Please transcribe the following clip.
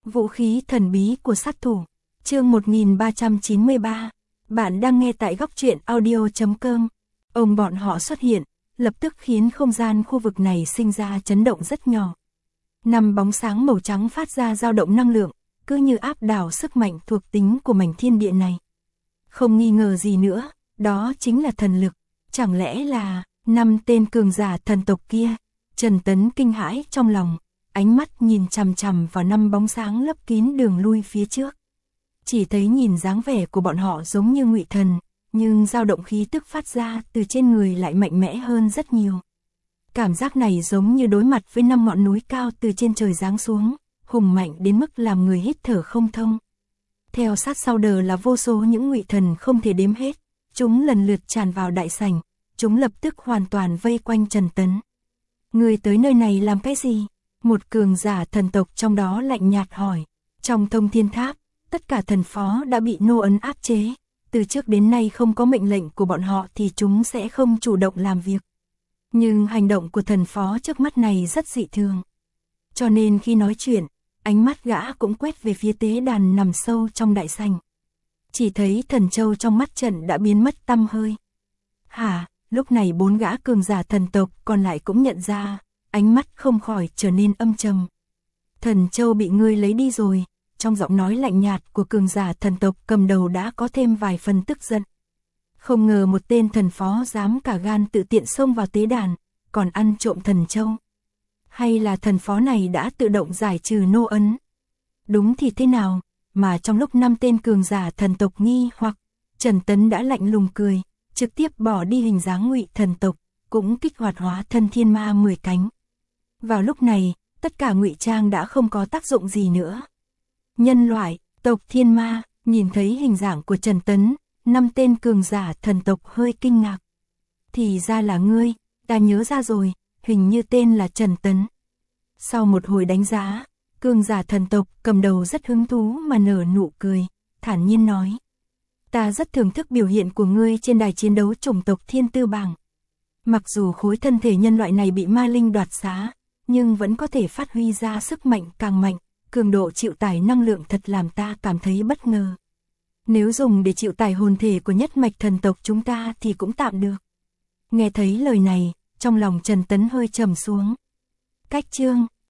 Vũ khí thần bí của sát thủ. Chương 1393. Bạn đang nghe tại góc truyện audio.com. Ông bọn họ xuất hiện, lập tức khiến không gian khu vực này sinh ra chấn động rất nhỏ. 5 bóng sáng màu trắng phát ra dao động năng lượng, cứ như áp đảo sức mạnh thuộc tính của mảnh thiên địa này. Không nghi ngờ gì nữa, đó chính là thần lực. Chẳng lẽ là 5 tên cường giả thần tộc kia? Trần Tấn kinh hãi trong lòng, ánh mắt nhìn chằm chằm vào 5 bóng sáng lấp kín đường lui phía trước. Chỉ thấy nhìn dáng vẻ của bọn họ giống như ngụy thần, nhưng dao động khí tức phát ra từ trên người lại mạnh mẽ hơn rất nhiều. Cảm giác này giống như đối mặt với 5 ngọn núi cao từ trên trời giáng xuống, hùng mạnh đến mức làm người hít thở không thông. Theo sát sau đờ là vô số những ngụy thần không thể đếm hết, chúng lần lượt tràn vào đại sảnh, chúng lập tức hoàn toàn vây quanh Trần Tấn. Người tới nơi này làm cái gì? Một cường giả thần tộc trong đó lạnh nhạt hỏi. Trong Thông Thiên Tháp, tất cả thần phó đã bị nô ấn áp chế, từ trước đến nay không có mệnh lệnh của bọn họ thì chúng sẽ không chủ động làm việc. Nhưng hành động của thần phó trước mắt này rất dị thường. Cho nên khi nói chuyện, ánh mắt gã cũng quét về phía tế đàn nằm sâu trong đại sảnh. Chỉ thấy thần châu trong mắt trận đã biến mất tăm hơi. Hả, lúc này 4 gã cường giả thần tộc còn lại cũng nhận ra, ánh mắt không khỏi trở nên âm trầm. Thần châu bị ngươi lấy đi rồi, trong giọng nói lạnh nhạt của cường giả thần tộc cầm đầu đã có thêm vài phần tức giận. Không ngờ một tên thần phó dám cả gan tự tiện xông vào tế đàn, còn ăn trộm thần châu. Hay là thần phó này đã tự động giải trừ nô ấn? Đúng thì thế nào, mà trong lúc 5 tên cường giả thần tộc nghi hoặc, Trần Tấn đã lạnh lùng cười, trực tiếp bỏ đi hình dáng ngụy thần tộc, cũng kích hoạt hóa thân thiên ma 10 cánh. Vào lúc này, tất cả ngụy trang đã không có tác dụng gì nữa. Nhân loại, tộc thiên ma, nhìn thấy hình dạng của Trần Tấn, 5 tên cường giả thần tộc hơi kinh ngạc. Thì ra là ngươi, ta nhớ ra rồi, hình như tên là Trần Tấn. Sau một hồi đánh giá, cường giả thần tộc cầm đầu rất hứng thú mà nở nụ cười, thản nhiên nói. Ta rất thưởng thức biểu hiện của ngươi trên đài chiến đấu chủng tộc thiên tư bảng. Mặc dù khối thân thể nhân loại này bị ma linh đoạt xá, nhưng vẫn có thể phát huy ra sức mạnh càng mạnh, cường độ chịu tải năng lượng thật làm ta cảm thấy bất ngờ. Nếu dùng để chịu tải hồn thể của nhất mạch thần tộc chúng ta thì cũng tạm được. Nghe thấy lời này, trong lòng Trần Tấn hơi trầm xuống. Cách chương